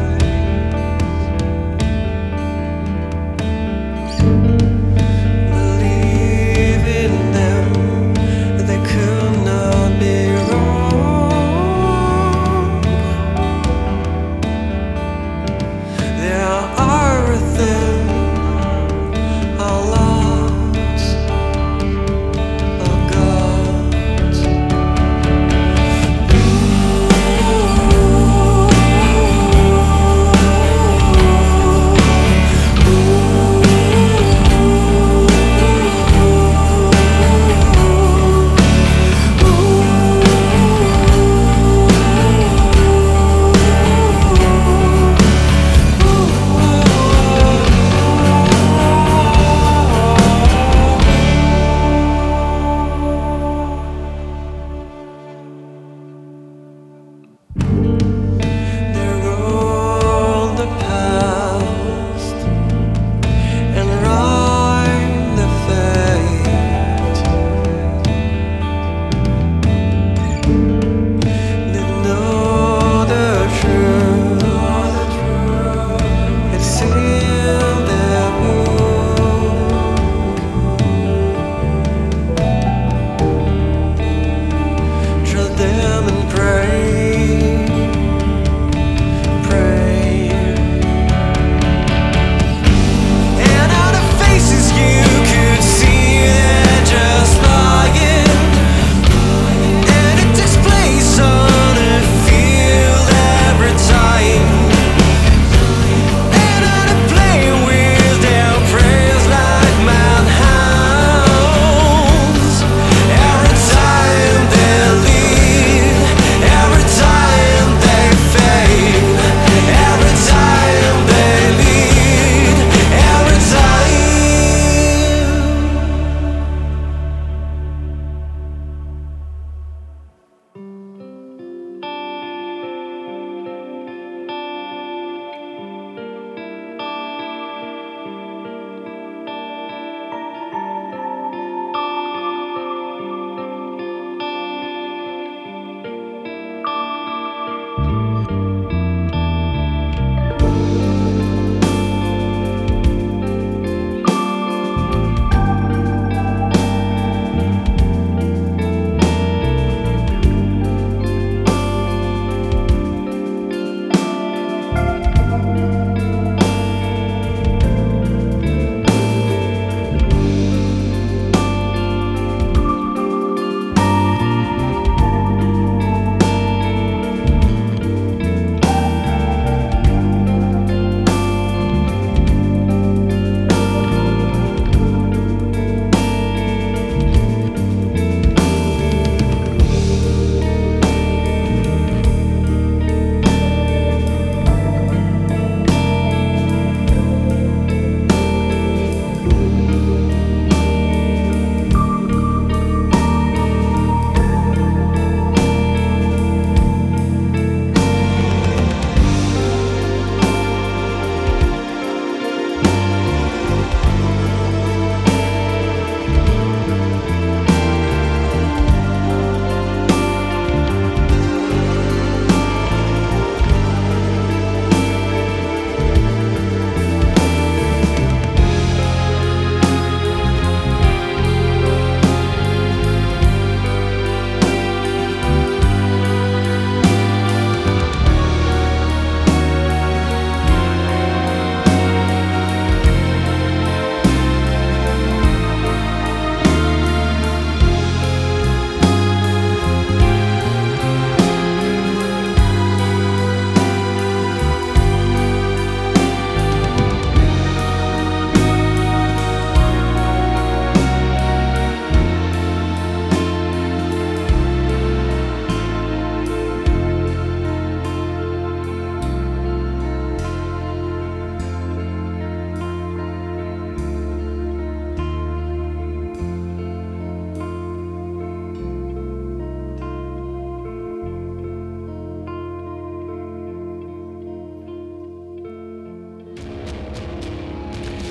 Believe in them, they could not be wrong.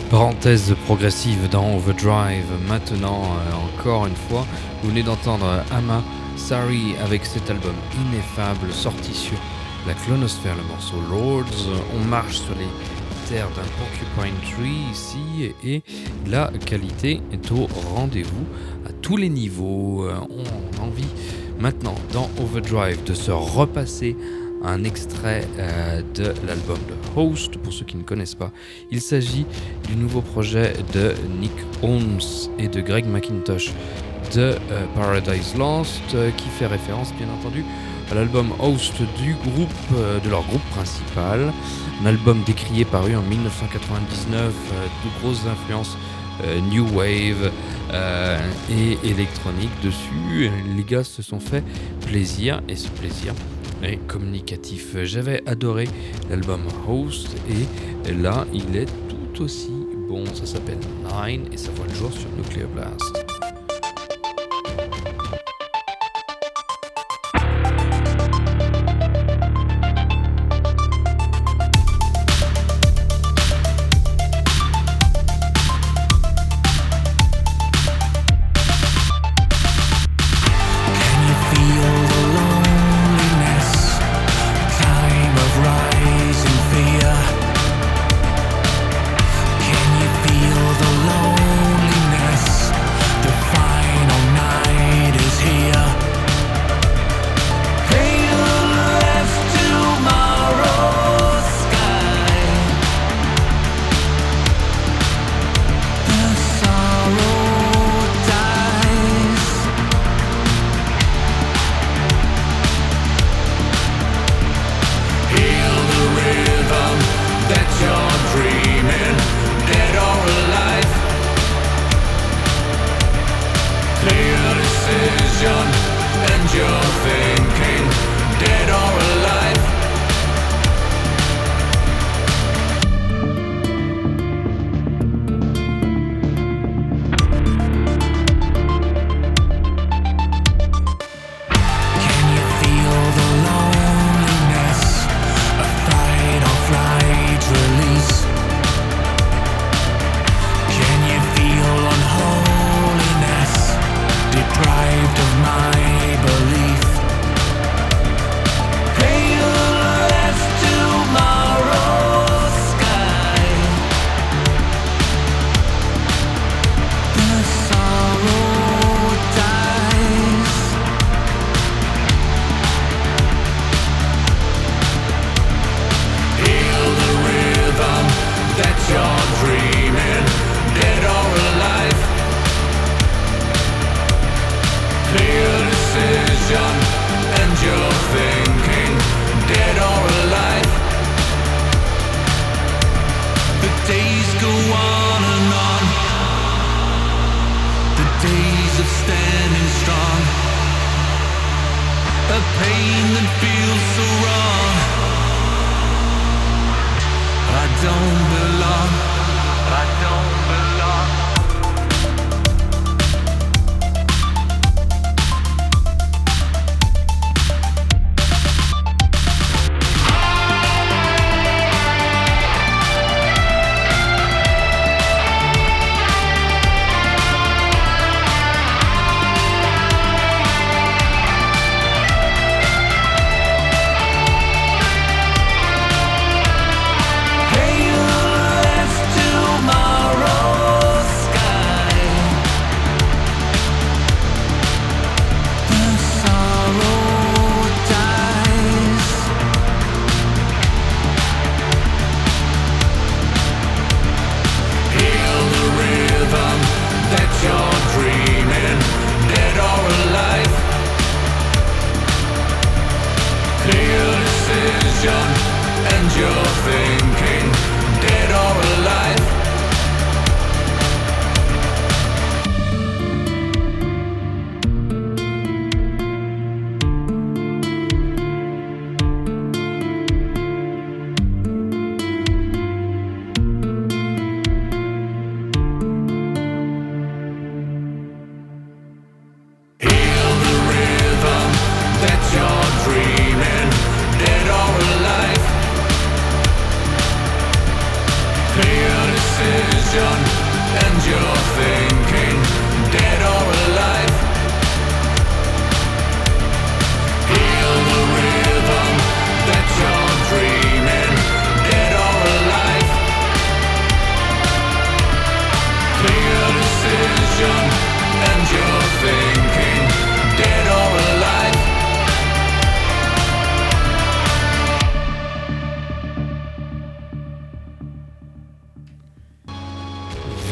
Parenthèse progressive dans Overdrive. Maintenant, encore une fois, vous venez d'entendre Ama Sari avec cet album ineffable sorti sur la Clonosphère, le morceau Lords. On marche sur les terres d'un Porcupine Tree ici et la qualité est au rendez-vous à tous les niveaux. On a envie maintenant dans Overdrive de se repasser un extrait de l'album de Host. Pour ceux qui ne connaissent pas, il s'agit du nouveau projet de Nick Holmes et de Greg McIntosh de Paradise Lost, qui fait référence bien entendu à l'album Host du groupe, de leur groupe principal, un album décrié paru en 1999, de grosses influences New Wave et électronique dessus. Les gars se sont fait plaisir et ce plaisir est communicatif. J'avais adoré l'album Host et là il est tout aussi bon. Ça s'appelle Nine et ça voit le jour sur Nuclear Blast.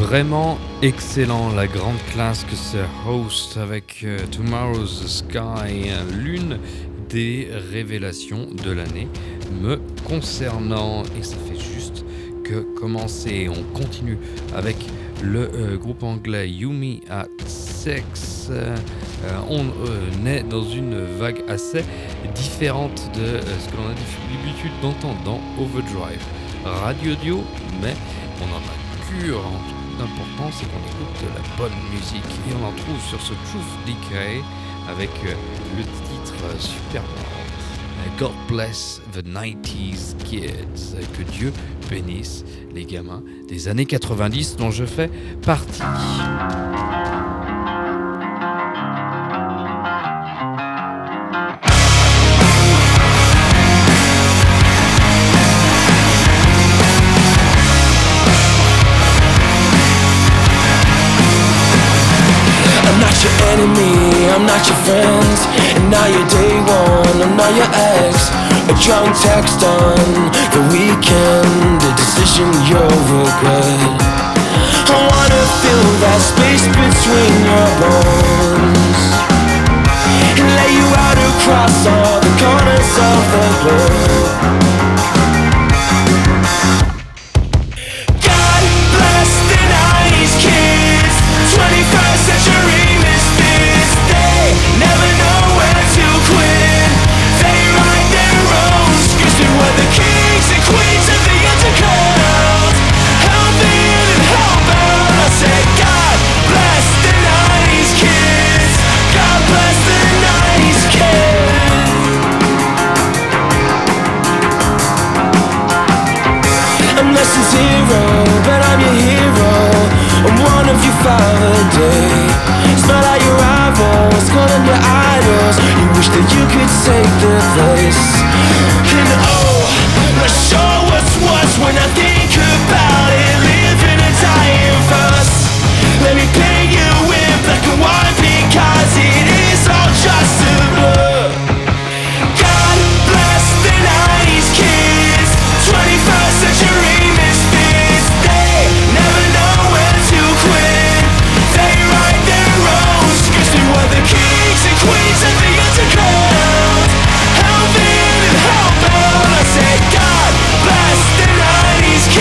Vraiment excellent, la grande classe que c'est Host avec Tomorrow's Sky, l'une des révélations de l'année me concernant. Et ça fait juste que commencer. On continue avec le groupe anglais Yumi at Sex. On est dans une vague assez différente de ce que l'on a l'habitude d'entendre dans Overdrive Radio Dio, mais on en a l'important c'est qu'on écoute de la bonne musique et on en trouve sur ce Truth Decay avec le titre super marrant God Bless the 90s Kids, que Dieu bénisse les gamins des années 90 dont je fais partie. Enemy, I'm not your friend. And now you're day one, I'm not your ex. A drunk text on the weekend, a decision you'll regret. I wanna fill that space between your bones and lay you out across all the corners of the globe. God bless the 90s kids, 21st century. Never know when to quit. They write their own scripts. They were the kings and queens of the intercourse. Healthy and hellbound. I said, God bless the 90s kids. God bless the 90s kids. I'm less than zero, but I'm your hero. I'm one of you 5 a day. Smell out your rivals, calling your idols. You wish that you could take their place. And oh, the show was when I think about it. Living and dying first. Let me paint you in black and white because it is all just a blur. God bless the 90s kids, 21st century misfits. They never know when to quit. They write their own scripts. They were the kings and queens of the intercourse. Healthy and hellbound. I said, God bless the 90s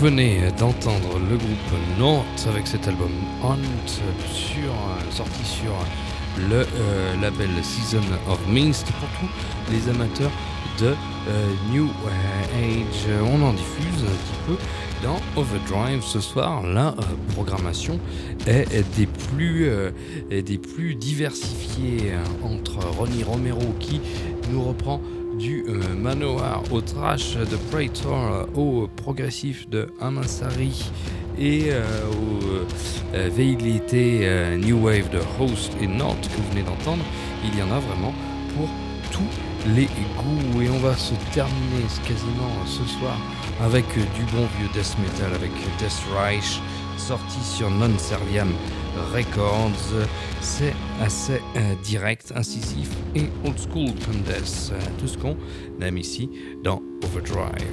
venez d'entendre le groupe North avec cet album Hunt sorti sur le label Season of Minst pour tous les amateurs de New Age. On en diffuse un petit peu dans Overdrive ce soir. La programmation est des plus diversifiées entre Ronnie Romero qui nous reprend du Manowar au thrash de Praetor, au progressif de Amansari et au velléité New Wave de Host et North que vous venez d'entendre. Il y en a vraiment pour tous les goûts et on va se terminer quasiment ce soir avec du bon vieux death metal avec Death Reich sorti sur Non Serviam Records. C'est assez direct, incisif et old school comme death, tout ce qu'on aime ici dans Overdrive.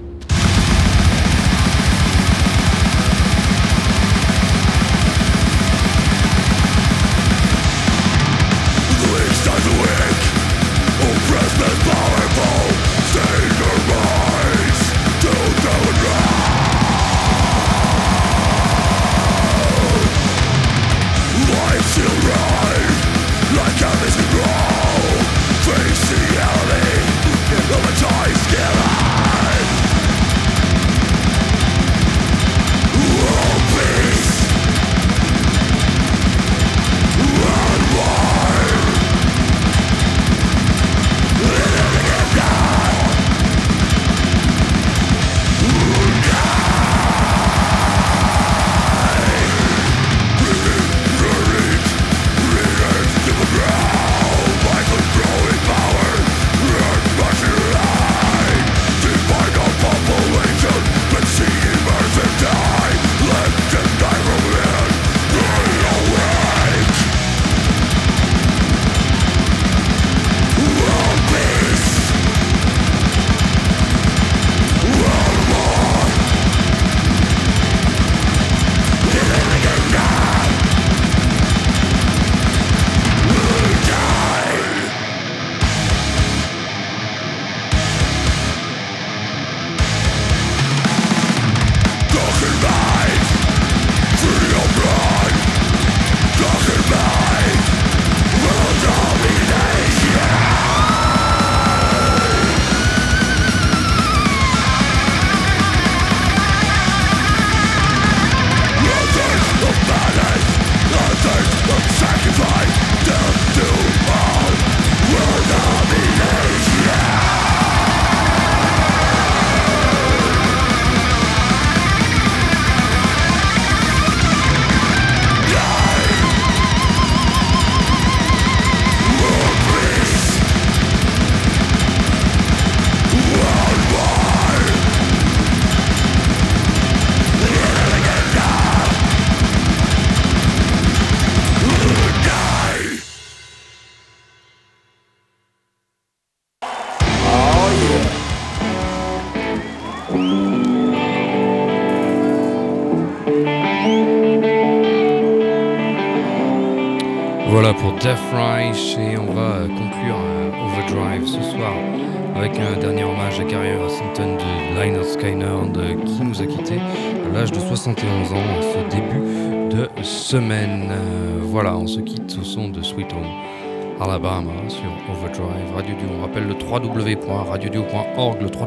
Voilà pour Death Reich et on va conclure Overdrive ce soir avec un dernier hommage à Gary Rossington de Lynyrd Skynyrd qui nous a quittés à l'âge de 71 ans en ce début de semaine. Voilà, on se quitte au son de Sweet Home Alabama sur Overdrive Radio Duo. On rappelle le www.radioduo.org, le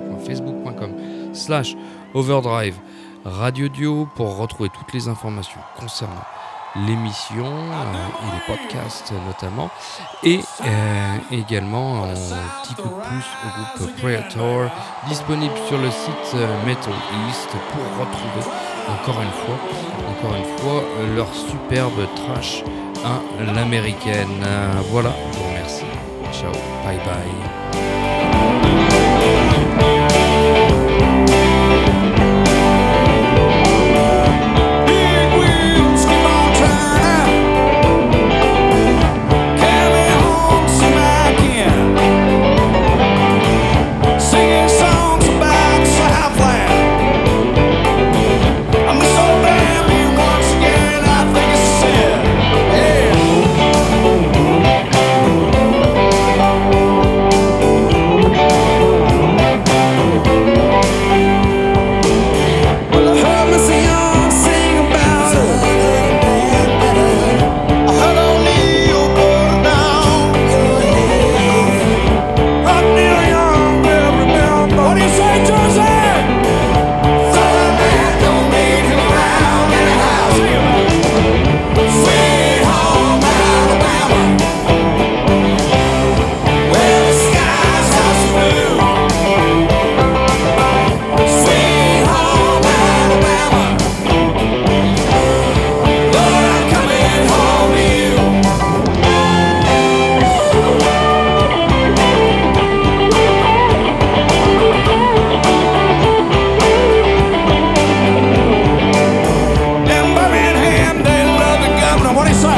www.facebook.com/Overdrive Radio Duo pour retrouver toutes les informations concernant l'émission et les podcasts notamment, et également un petit coup de pouce au groupe Praetor disponible sur le site Metal East pour retrouver encore une fois leur superbe trash à l'américaine. Voilà, je vous remercie, ciao, bye bye. Yeah. what is